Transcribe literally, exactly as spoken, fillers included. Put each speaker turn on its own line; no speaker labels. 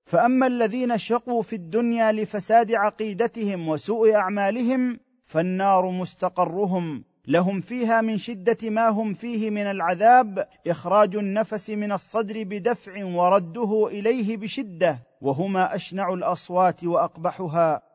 فاما الذين شقوا في الدنيا لفساد عقيدتهم وسوء اعمالهم فالنار مستقرهم، لهم فيها من شده ما هم فيه من العذاب اخراج النفس من الصدر بدفع ورده اليه بشده، وهما اشنع الاصوات واقبحها.